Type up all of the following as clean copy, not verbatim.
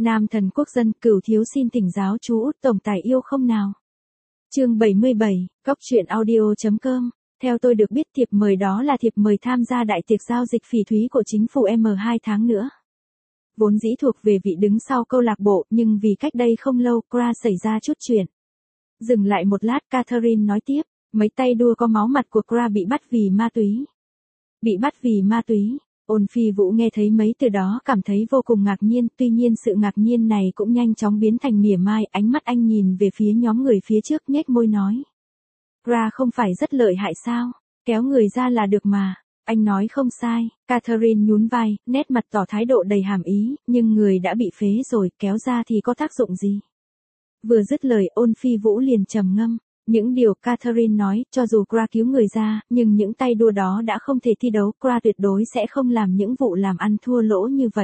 Nam thần quốc dân, Cửu thiếu xin thỉnh giáo chú Út tổng tài yêu không nào. Chương 77, Góc truyện audio.com. Theo tôi được biết thiệp mời đó là thiệp mời tham gia đại tiệc giao dịch phỉ thúy của chính phủ M2 tháng nữa. Vốn dĩ thuộc về vị đứng sau câu lạc bộ, nhưng vì cách đây không lâu, Kra xảy ra chút chuyện. Dừng lại một lát, Catherine nói tiếp, mấy tay đua có máu mặt của Kra bị bắt vì ma túy. Bị bắt vì ma túy. Ôn Phi Vũ nghe thấy mấy từ đó cảm thấy vô cùng ngạc nhiên, tuy nhiên sự ngạc nhiên này cũng nhanh chóng biến thành mỉa mai, ánh mắt anh nhìn về phía nhóm người phía trước nhếch môi nói. Kra không phải rất lợi hại sao, kéo người ra là được mà. Anh nói không sai, Catherine nhún vai, nét mặt tỏ thái độ đầy hàm ý, nhưng người đã bị phế rồi, kéo ra thì có tác dụng gì. Vừa dứt lời, Ôn Phi Vũ liền trầm ngâm. Những điều Catherine nói, cho dù Kra cứu người ra, nhưng những tay đua đó đã không thể thi đấu, Kra tuyệt đối sẽ không làm những vụ làm ăn thua lỗ như vậy.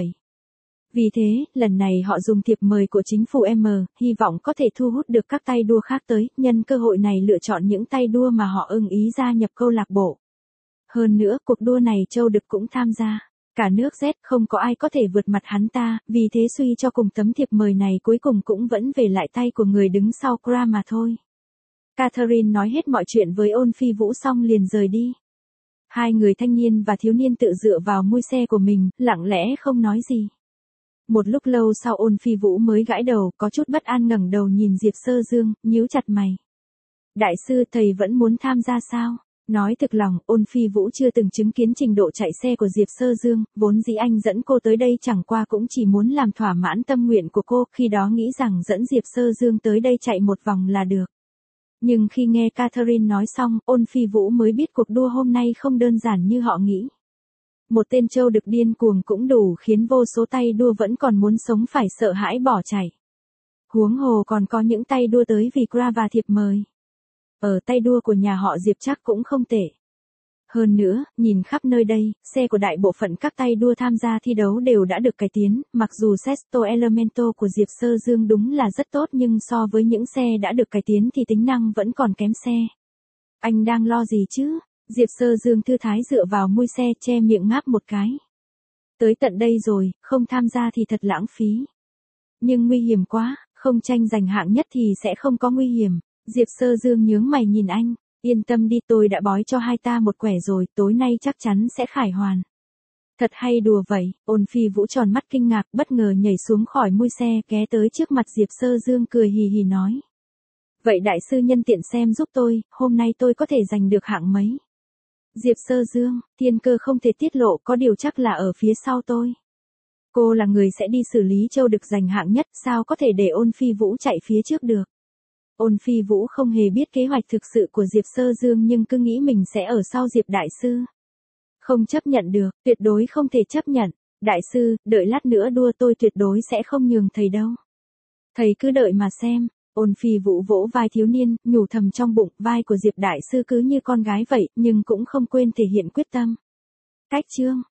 Vì thế, lần này họ dùng thiệp mời của chính phủ M, hy vọng có thể thu hút được các tay đua khác tới, nhân cơ hội này lựa chọn những tay đua mà họ ưng ý gia nhập câu lạc bộ. Hơn nữa, cuộc đua này Châu Đực cũng tham gia. Cả nước Z không có ai có thể vượt mặt hắn ta, vì thế suy cho cùng tấm thiệp mời này cuối cùng cũng vẫn về lại tay của người đứng sau Kra mà thôi. Catherine nói hết mọi chuyện với Ôn Phi Vũ xong liền rời đi. Hai người thanh niên và thiếu niên tự dựa vào mui xe của mình, lặng lẽ không nói gì. Một lúc lâu sau Ôn Phi Vũ mới gãi đầu, có chút bất an ngẩng đầu nhìn Diệp Sơ Dương, nhíu chặt mày. Đại sư, thầy vẫn muốn tham gia sao? Nói thực lòng, Ôn Phi Vũ chưa từng chứng kiến trình độ chạy xe của Diệp Sơ Dương, vốn dĩ anh dẫn cô tới đây chẳng qua cũng chỉ muốn làm thỏa mãn tâm nguyện của cô, khi đó nghĩ rằng dẫn Diệp Sơ Dương tới đây chạy một vòng là được. Nhưng khi nghe Catherine nói xong, Ôn Phi Vũ mới biết cuộc đua hôm nay không đơn giản như họ nghĩ. Một tên Châu Đực điên cuồng cũng đủ khiến vô số tay đua vẫn còn muốn sống phải sợ hãi bỏ chạy. Huống hồ còn có những tay đua tới vì Kra và thiệp mời. Ở tay đua của nhà họ Diệp chắc cũng không tệ. Hơn nữa, nhìn khắp nơi đây, xe của đại bộ phận các tay đua tham gia thi đấu đều đã được cải tiến, mặc dù Sesto Elemento của Diệp Sơ Dương đúng là rất tốt nhưng so với những xe đã được cải tiến thì tính năng vẫn còn kém xe. Anh đang lo gì chứ? Diệp Sơ Dương thư thái dựa vào mui xe che miệng ngáp một cái. Tới tận đây rồi, không tham gia thì thật lãng phí. Nhưng nguy hiểm quá, không tranh giành hạng nhất thì sẽ không có nguy hiểm. Diệp Sơ Dương nhướng mày nhìn anh. Yên tâm đi, tôi đã bói cho hai ta một quẻ rồi, tối nay chắc chắn sẽ khải hoàn. Thật hay đùa vậy. Ôn Phi Vũ tròn mắt kinh ngạc, bất ngờ nhảy xuống khỏi mui xe, ghé tới trước mặt Diệp Sơ Dương cười hì hì nói. Vậy đại sư nhân tiện xem giúp tôi, hôm nay tôi có thể giành được hạng mấy? Diệp Sơ Dương, thiên cơ không thể tiết lộ, có điều chắc là ở phía sau tôi. Cô là người sẽ đi xử lý Châu Đực giành hạng nhất, sao có thể để Ôn Phi Vũ chạy phía trước được? Ôn Phi Vũ không hề biết kế hoạch thực sự của Diệp Sơ Dương nhưng cứ nghĩ mình sẽ ở sau Diệp Đại Sư. Không chấp nhận được, tuyệt đối không thể chấp nhận. Đại sư, đợi lát nữa đua tôi tuyệt đối sẽ không nhường thầy đâu. Thầy cứ đợi mà xem. Ôn Phi Vũ vỗ vai thiếu niên, nhủ thầm trong bụng, vai của Diệp Đại Sư cứ như con gái vậy, nhưng cũng không quên thể hiện quyết tâm. Cách chương.